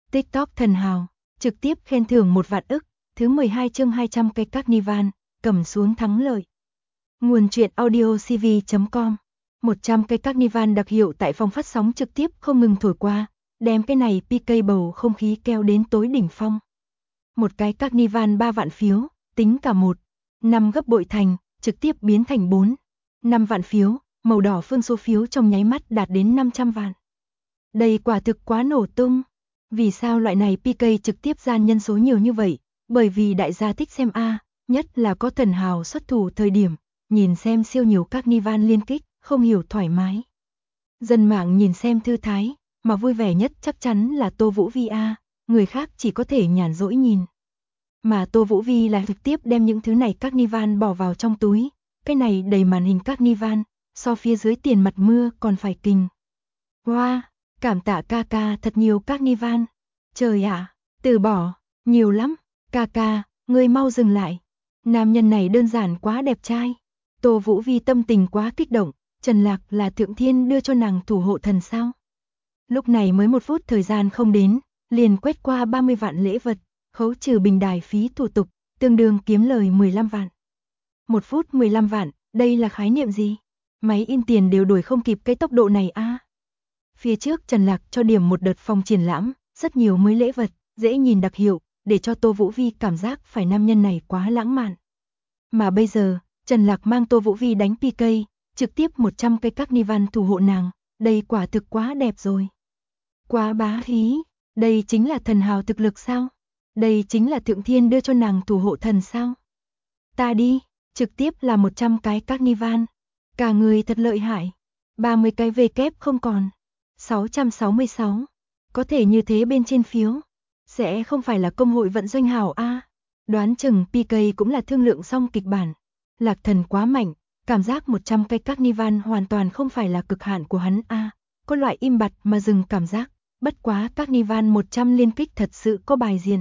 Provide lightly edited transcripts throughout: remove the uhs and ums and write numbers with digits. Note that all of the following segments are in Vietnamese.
TikTok thần hào, trực tiếp khen thưởng 1 vạn ức, thứ 12 chương 200 cây carnival, cầm xuống thắng lợi. Nguồn truyện audio cv.com. 100 cây carnival đặc hiệu tại phòng phát sóng trực tiếp không ngừng thổi qua, đem cái này PK bầu không khí kéo đến tối đỉnh phong. Một cái carnival 3 vạn phiếu, tính cả 5 gấp bội thành, trực tiếp biến thành 5 vạn phiếu, màu đỏ phương số phiếu trong nháy mắt đạt đến 500 vạn. Đây quả thực quá nổ tung. Vì sao loại này PK trực tiếp gian nhân số nhiều như vậy? Bởi vì đại gia thích xem nhất là có thần hào xuất thủ thời điểm, nhìn xem siêu nhiều carnival liên kích, không hiểu thoải mái. Dân mạng nhìn xem thư thái, mà vui vẻ nhất chắc chắn là Tô Vũ Vi người khác chỉ có thể nhàn rỗi nhìn. Mà Tô Vũ Vi là trực tiếp đem những thứ này carnival bỏ vào trong túi, cái này đầy màn hình carnival, so phía dưới tiền mặt mưa còn phải kinh. Wow, cảm tạ ca ca thật nhiều carnival. Trời ạ, từ bỏ, nhiều lắm, ca ca, ngươi mau dừng lại. Nam nhân này đơn giản quá đẹp trai. Tô Vũ Vi tâm tình quá kích động, Trần Lạc là Thượng Thiên đưa cho nàng thủ hộ thần sao? Lúc này mới 1 phút thời gian không đến, liền quét qua 30 vạn lễ vật, khấu trừ bình đài phí thủ tục, tương đương kiếm lời 15 vạn. 1 phút 15 vạn, đây là khái niệm gì? Máy in tiền đều đuổi không kịp cái tốc độ này Phía trước Trần Lạc cho điểm một đợt phòng triển lãm, rất nhiều mới lễ vật, dễ nhìn đặc hiệu, để cho Tô Vũ Vi cảm giác phải nam nhân này quá lãng mạn. Mà bây giờ, Trần Lạc mang Tô Vũ Vi đánh PK, trực tiếp 100 cây carnival thủ hộ nàng, đây quả thực quá đẹp rồi. Quá bá khí, đây chính là thần hào thực lực sao? Đây chính là Thượng Thiên đưa cho nàng thủ hộ thần sao? Ta đi, trực tiếp là 100 cái carnival, cả người thật lợi hại, 30 cái về kép không còn. 666, có thể như thế bên trên phiếu, sẽ không phải là công hội vận doanh hào Đoán chừng PK cũng là thương lượng xong kịch bản. Lạc Thần quá mạnh, cảm giác 100 cây carnival hoàn toàn không phải là cực hạn của hắn có loại im bặt mà dừng cảm giác, bất quá carnival 100 liên kích thật sự có bài diện.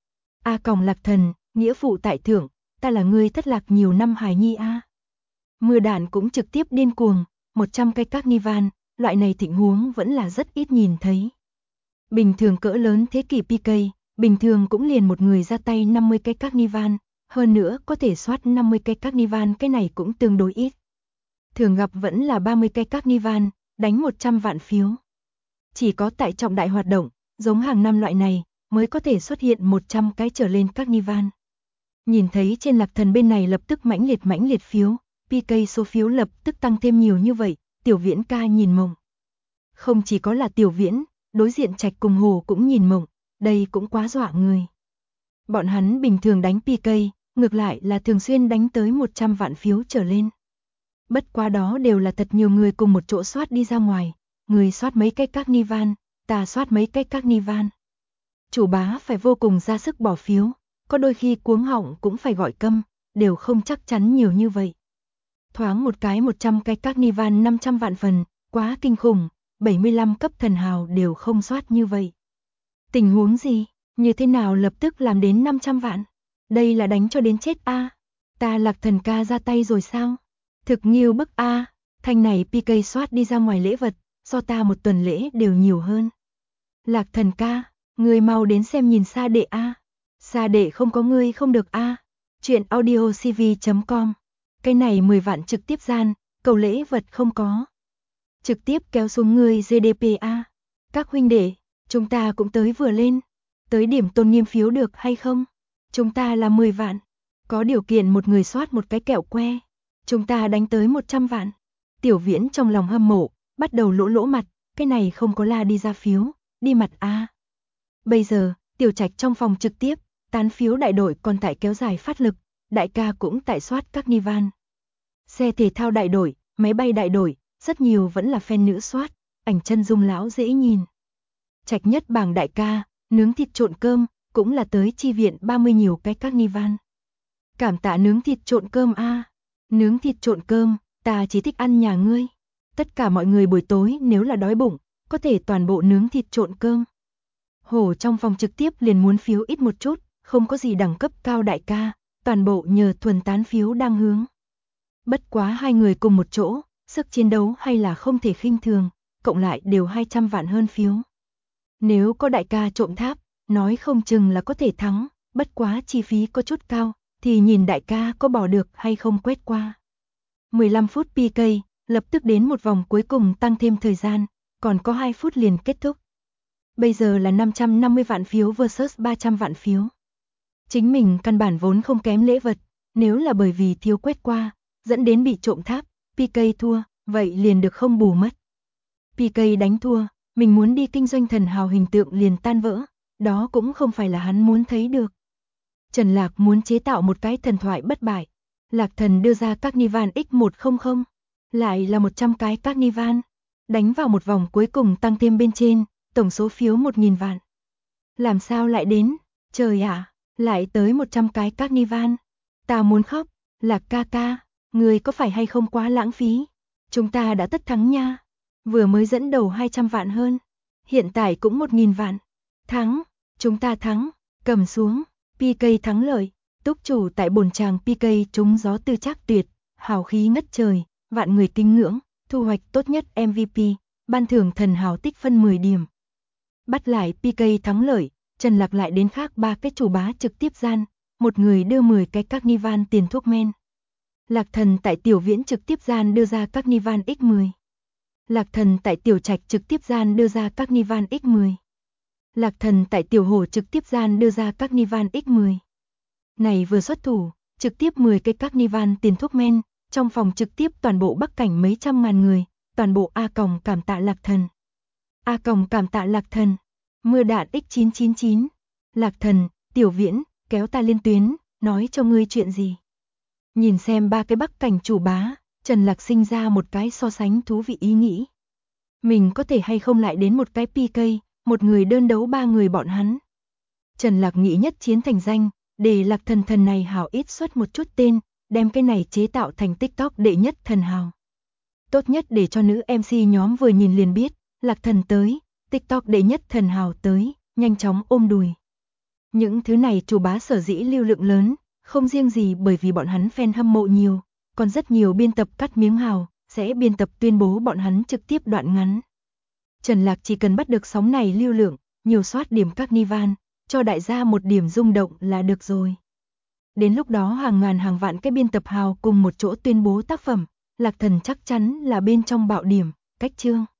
Lạc Thần, nghĩa phụ tại thượng, ta là người thất lạc nhiều năm hài nhi Mưa đạn cũng trực tiếp điên cuồng, 100 cây carnival, loại này tình huống vẫn là rất ít nhìn thấy. Bình thường cỡ lớn thế kỷ PK, bình thường cũng liền một người ra tay 50 cái carnival, hơn nữa có thể soát 50 cái carnival, cái này cũng tương đối ít. Thường gặp vẫn là 30 cái carnival, đánh 100 vạn phiếu. Chỉ có tại trọng đại hoạt động, giống hàng năm loại này, mới có thể xuất hiện 100 cái trở lên carnival. Nhìn thấy trên Lạc Thần bên này lập tức mãnh liệt phiếu, PK số phiếu lập tức tăng thêm nhiều như vậy, Tiểu Viễn ca nhìn mộng. Không chỉ có là Tiểu Viễn, đối diện Trạch cùng Hồ cũng nhìn mộng, đây cũng quá dọa người. Bọn hắn bình thường đánh PK, ngược lại là thường xuyên đánh tới 100 vạn phiếu trở lên. Bất quá đó đều là thật nhiều người cùng một chỗ soát đi ra ngoài, người soát mấy cái carnival, ta soát mấy cái carnival. Chủ bá phải vô cùng ra sức bỏ phiếu, có đôi khi cuống họng cũng phải gọi câm, đều không chắc chắn nhiều như vậy. Thoáng một cái 100 cái carnival 500 vạn phần, quá kinh khủng, 75 cấp thần hào đều không soát như vậy. Tình huống gì, như thế nào lập tức làm đến 500 vạn? Đây là đánh cho đến chết Ta Lạc Thần ca ra tay rồi sao? Thực nghiêu bức thanh này PK soát đi ra ngoài lễ vật, so ta một tuần lễ đều nhiều hơn. Lạc Thần ca, người mau đến xem nhìn Sa Đệ Sa Đệ không có ngươi không được Chuyện audio cv.com. Cái này 10 vạn trực tiếp gian, cầu lễ vật không có. Trực tiếp kéo xuống người GDP Các huynh đệ, chúng ta cũng tới vừa lên. Tới điểm tôn nghiêm phiếu được hay không? Chúng ta là 10 vạn. Có điều kiện một người soát một cái kẹo que. Chúng ta đánh tới 100 vạn. Tiểu Viễn trong lòng hâm mộ, bắt đầu lỗ mặt, cái này không có la đi ra phiếu, đi mặt Bây giờ, Tiểu Trạch trong phòng trực tiếp, tán phiếu đại đội còn tại kéo dài phát lực, đại ca cũng tại soát carnival. Xe thể thao đại đội, máy bay đại đội, rất nhiều vẫn là fan nữ soát, ảnh chân dung lão dễ nhìn. Trạch nhất bảng đại ca, nướng thịt trộn cơm, cũng là tới chi viện 30 nhiều cái carnival. Cảm tạ nướng thịt trộn cơm Nướng thịt trộn cơm, ta chỉ thích ăn nhà ngươi. Tất cả mọi người buổi tối nếu là đói bụng, có thể toàn bộ nướng thịt trộn cơm. Hổ trong phòng trực tiếp liền muốn phiếu ít một chút, không có gì đẳng cấp cao đại ca, toàn bộ nhờ thuần tán phiếu đang hướng. Bất quá hai người cùng một chỗ, sức chiến đấu hay là không thể khinh thường, cộng lại đều 200 vạn hơn phiếu. Nếu có đại ca trộm tháp, nói không chừng là có thể thắng, bất quá chi phí có chút cao, thì nhìn đại ca có bỏ được hay không quét qua. 15 phút PK, lập tức đến một vòng cuối cùng tăng thêm thời gian, còn có 2 phút liền kết thúc. Bây giờ là 550 vạn phiếu versus 300 vạn phiếu. Chính mình căn bản vốn không kém lễ vật, nếu là bởi vì thiếu quét qua, dẫn đến bị trộm tháp, PK thua, vậy liền được không bù mất. PK đánh thua, mình muốn đi kinh doanh thần hào hình tượng liền tan vỡ, đó cũng không phải là hắn muốn thấy được. Trần Lạc muốn chế tạo một cái thần thoại bất bại. Lạc Thần đưa ra Carnival X100, lại là 100 cái Carnival, đánh vào một vòng cuối cùng tăng thêm bên trên, tổng số phiếu 1000 vạn. Làm sao lại đến, trời ạ, lại tới 100 cái Carnival. Ta muốn khóc, Lạc ca ca, người có phải hay không quá lãng phí? Chúng ta đã tất thắng nha, vừa mới dẫn đầu 200 vạn hơn, hiện tại cũng 1000 vạn. Thắng, chúng ta thắng, cầm xuống, PK thắng lợi. Túc chủ tại bồn tràng PK trúng gió tư trác tuyệt, hào khí ngất trời, vạn người kính ngưỡng, thu hoạch tốt nhất MVP, ban thưởng thần hào tích phân 10 điểm. Bắt lại PK thắng lợi, Trần Lạc lại đến khác 3 cái chủ bá trực tiếp gian, một người đưa 10 cái Carnival tiền thuốc men. Lạc Thần tại Tiểu Viễn trực tiếp gian đưa ra Carnival X10. Lạc Thần tại Tiểu Trạch trực tiếp gian đưa ra Carnival X10. Lạc Thần tại Tiểu Hổ trực tiếp gian đưa ra Carnival X10. Này vừa xuất thủ, trực tiếp 10 cái Carnival tiền thuốc men, trong phòng trực tiếp toàn bộ Bắc Cảnh mấy trăm ngàn người, toàn bộ A còng cảm tạ Lạc Thần. A còng cảm tạ Lạc Thần. Mưa đạn X999. Lạc Thần, Tiểu Viễn, kéo ta liên tuyến, nói cho ngươi chuyện gì. Nhìn xem 3 cái Bắc Cảnh chủ bá, Trần Lạc sinh ra một cái so sánh thú vị ý nghĩ. Mình có thể hay không lại đến một cái PK, một người đơn đấu 3 người bọn hắn. Trần Lạc nghĩ nhất chiến thành danh, để Lạc Thần này hào ít xuất một chút tên, đem cái này chế tạo thành TikTok đệ nhất thần hào. Tốt nhất để cho nữ MC nhóm vừa nhìn liền biết, Lạc Thần tới, TikTok đệ nhất thần hào tới, nhanh chóng ôm đùi. Những thứ này chủ bá sở dĩ lưu lượng lớn, không riêng gì bởi vì bọn hắn fan hâm mộ nhiều, còn rất nhiều biên tập cắt miếng hào, sẽ biên tập tuyên bố bọn hắn trực tiếp đoạn ngắn. Trần Lạc chỉ cần bắt được sóng này lưu lượng, nhiều soát điểm Carnival, cho đại gia một điểm rung động là được rồi. Đến lúc đó hàng ngàn hàng vạn cái biên tập hào cùng một chỗ tuyên bố tác phẩm, Lạc Thần chắc chắn là bên trong bạo điểm, cách chương.